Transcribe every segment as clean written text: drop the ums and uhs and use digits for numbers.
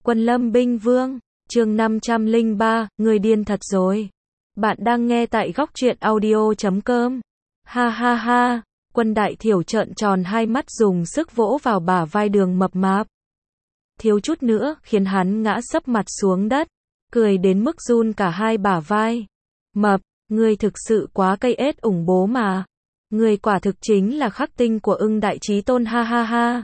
Quân Lâm Binh Vương, chương 503, người điên thật rồi. Bạn đang nghe tại góc truyện audio.com. Ha ha ha, Quân Đại Thiểu trợn tròn hai mắt dùng sức vỗ vào bả vai Đường mập mạp. Thiếu chút nữa khiến hắn ngã sấp mặt xuống đất, cười đến mức run cả hai bả vai. Mập, ngươi thực sự quá cây ết ủng bố mà. Ngươi quả thực chính là khắc tinh của Ưng Đại Chí Tôn, ha ha ha.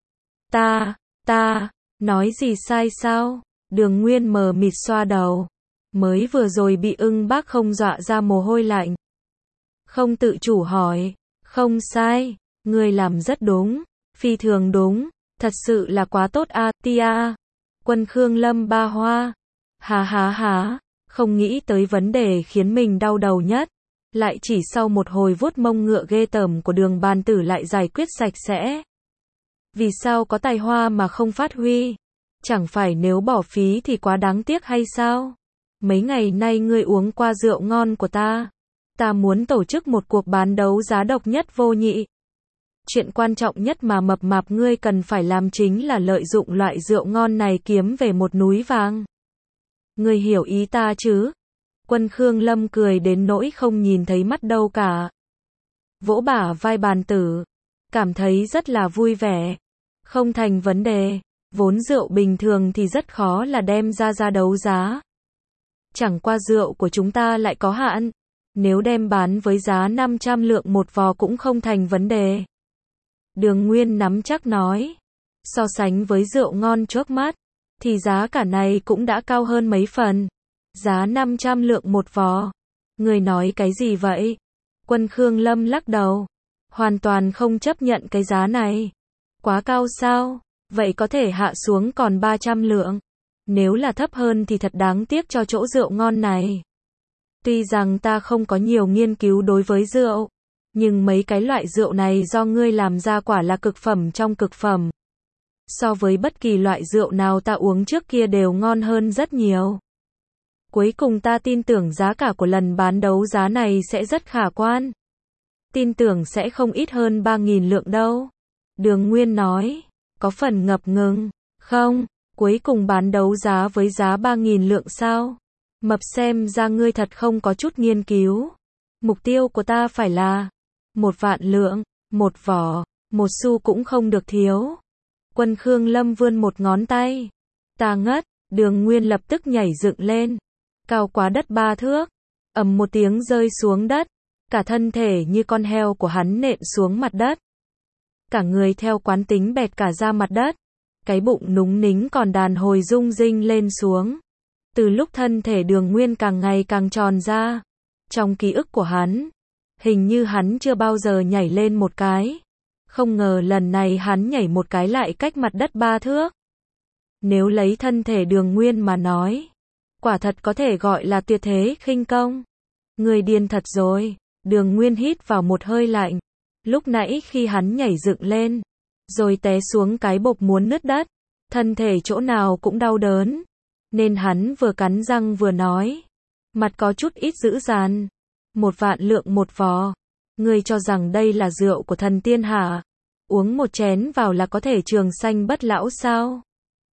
Ta, nói gì sai sao? Đường Nguyên mờ mịt xoa đầu. Mới vừa rồi bị Ưng bác không dọa ra mồ hôi lạnh. Không tự chủ hỏi. Không sai, ngươi làm rất đúng, phi thường đúng, thật sự là quá tốt a, tia. Quân Khương Lâm ba hoa. Há, không nghĩ tới vấn đề khiến mình đau đầu nhất. Lại chỉ sau một hồi vuốt mông ngựa ghê tởm của Đường bàn tử lại giải quyết sạch sẽ. Vì sao có tài hoa mà không phát huy? Chẳng phải nếu bỏ phí thì quá đáng tiếc hay sao? Mấy ngày nay ngươi uống qua rượu ngon của ta. Ta muốn tổ chức một cuộc bán đấu giá độc nhất vô nhị. Chuyện quan trọng nhất mà mập mạp ngươi cần phải làm chính là lợi dụng loại rượu ngon này kiếm về một núi vàng. Ngươi hiểu ý ta chứ? Quân Khương Lâm cười đến nỗi không nhìn thấy mắt đâu cả. Vỗ bả vai bàn tử. Cảm thấy rất là vui vẻ. Không thành vấn đề. Vốn rượu bình thường thì rất khó là đem ra đấu giá. Chẳng qua rượu của chúng ta lại có hạn. Nếu đem bán với giá 500 lượng một vò cũng không thành vấn đề. Đường Nguyên nắm chắc nói. So sánh với rượu ngon trước mắt, thì giá cả này cũng đã cao hơn mấy phần. Giá 500 lượng một vò. Người nói cái gì vậy? Quân Khương Lâm lắc đầu. Hoàn toàn không chấp nhận cái giá này. Quá cao sao? Vậy có thể hạ xuống còn 300 lượng. Nếu là thấp hơn thì thật đáng tiếc cho chỗ rượu ngon này. Tuy rằng ta không có nhiều nghiên cứu đối với rượu, nhưng mấy cái loại rượu này do ngươi làm ra quả là cực phẩm trong cực phẩm. So với bất kỳ loại rượu nào ta uống trước kia đều ngon hơn rất nhiều. Cuối cùng ta tin tưởng giá cả của lần bán đấu giá này sẽ rất khả quan. Tin tưởng sẽ không ít hơn 3.000 lượng đâu. Đường Nguyên nói, có phần ngập ngừng. Không, cuối cùng bán đấu giá với giá 3.000 lượng sao? Mập, xem ra ngươi thật không có chút nghiên cứu. Mục tiêu của ta phải là 1.000.000 lượng, một vỏ, một xu cũng không được thiếu. Quân Khương Lâm vươn một ngón tay. Ta ngất. Đường Nguyên lập tức nhảy dựng lên. Cao quá đất 3 thước. Ầm một tiếng rơi xuống đất. Cả thân thể như con heo của hắn nện xuống mặt đất. Cả người theo quán tính bẹt cả ra mặt đất. Cái bụng núng nính còn đàn hồi rung rinh lên xuống. Từ lúc thân thể Đường Nguyên càng ngày càng tròn ra. Trong ký ức của hắn, hình như hắn chưa bao giờ nhảy lên một cái. Không ngờ lần này hắn nhảy một cái lại cách mặt đất 3 thước. Nếu lấy thân thể Đường Nguyên mà nói, quả thật có thể gọi là tuyệt thế khinh công. Người điên thật rồi. Đường Nguyên hít vào một hơi lạnh. Lúc nãy khi hắn nhảy dựng lên, rồi té xuống cái bộp muốn nứt đất, thân thể chỗ nào cũng đau đớn. Nên hắn vừa cắn răng vừa nói. Mặt có chút ít dữ dằn. 1.000.000 lượng một vò. Ngươi cho rằng đây là rượu của thần tiên hả? Uống một chén vào là có thể trường sanh bất lão sao?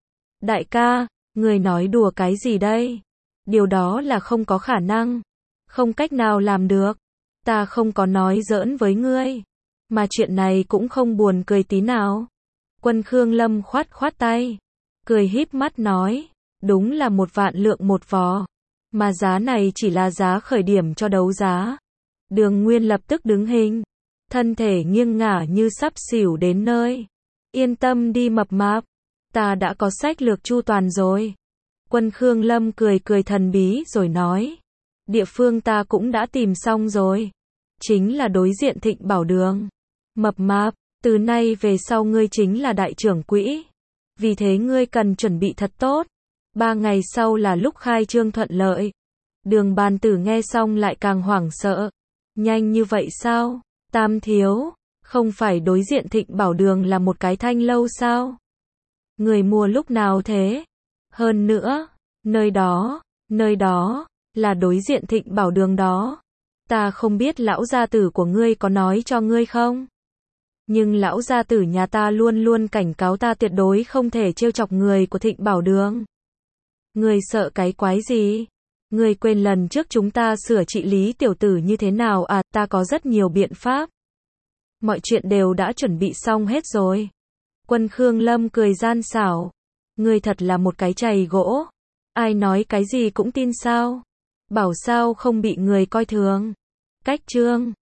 Đại ca, ngươi nói đùa cái gì đây? Điều đó là không có khả năng. Không cách nào làm được. Ta không có nói giỡn với ngươi. Mà chuyện này cũng không buồn cười tí nào. Quân Khương Lâm khoát tay. Cười híp mắt nói. Đúng là 1.000.000 lượng một vò. Mà giá này chỉ là giá khởi điểm cho đấu giá. Đường Nguyên lập tức đứng hình. Thân thể nghiêng ngả như sắp xỉu đến nơi. Yên tâm đi mập mạp. Ta đã có sách lược chu toàn rồi. Quân Khương Lâm cười thần bí rồi nói. Địa phương ta cũng đã tìm xong rồi. Chính là đối diện Thịnh Bảo Đường. Mập mạp, từ nay về sau ngươi chính là đại trưởng quỹ. Vì thế ngươi cần chuẩn bị thật tốt. 3 ngày sau là lúc khai trương thuận lợi. Đường bàn tử nghe xong lại càng hoảng sợ. Nhanh như vậy sao? Tam thiếu, không phải đối diện Thịnh Bảo Đường là một cái thanh lâu sao? Người mua lúc nào thế? Hơn nữa, nơi đó, là đối diện Thịnh Bảo Đường đó. Ta không biết lão gia tử của ngươi có nói cho ngươi không? Nhưng lão gia tử nhà ta luôn luôn cảnh cáo ta tuyệt đối không thể trêu chọc người của Thịnh Bảo Đường. Người sợ cái quái gì? Người quên lần trước chúng ta sửa trị Lý tiểu tử như thế nào à, ta có rất nhiều biện pháp. Mọi chuyện đều đã chuẩn bị xong hết rồi. Quân Khương Lâm cười gian xảo. Người thật là một cái chày gỗ. Ai nói cái gì cũng tin sao? Bảo sao không bị người coi thường. Cách chương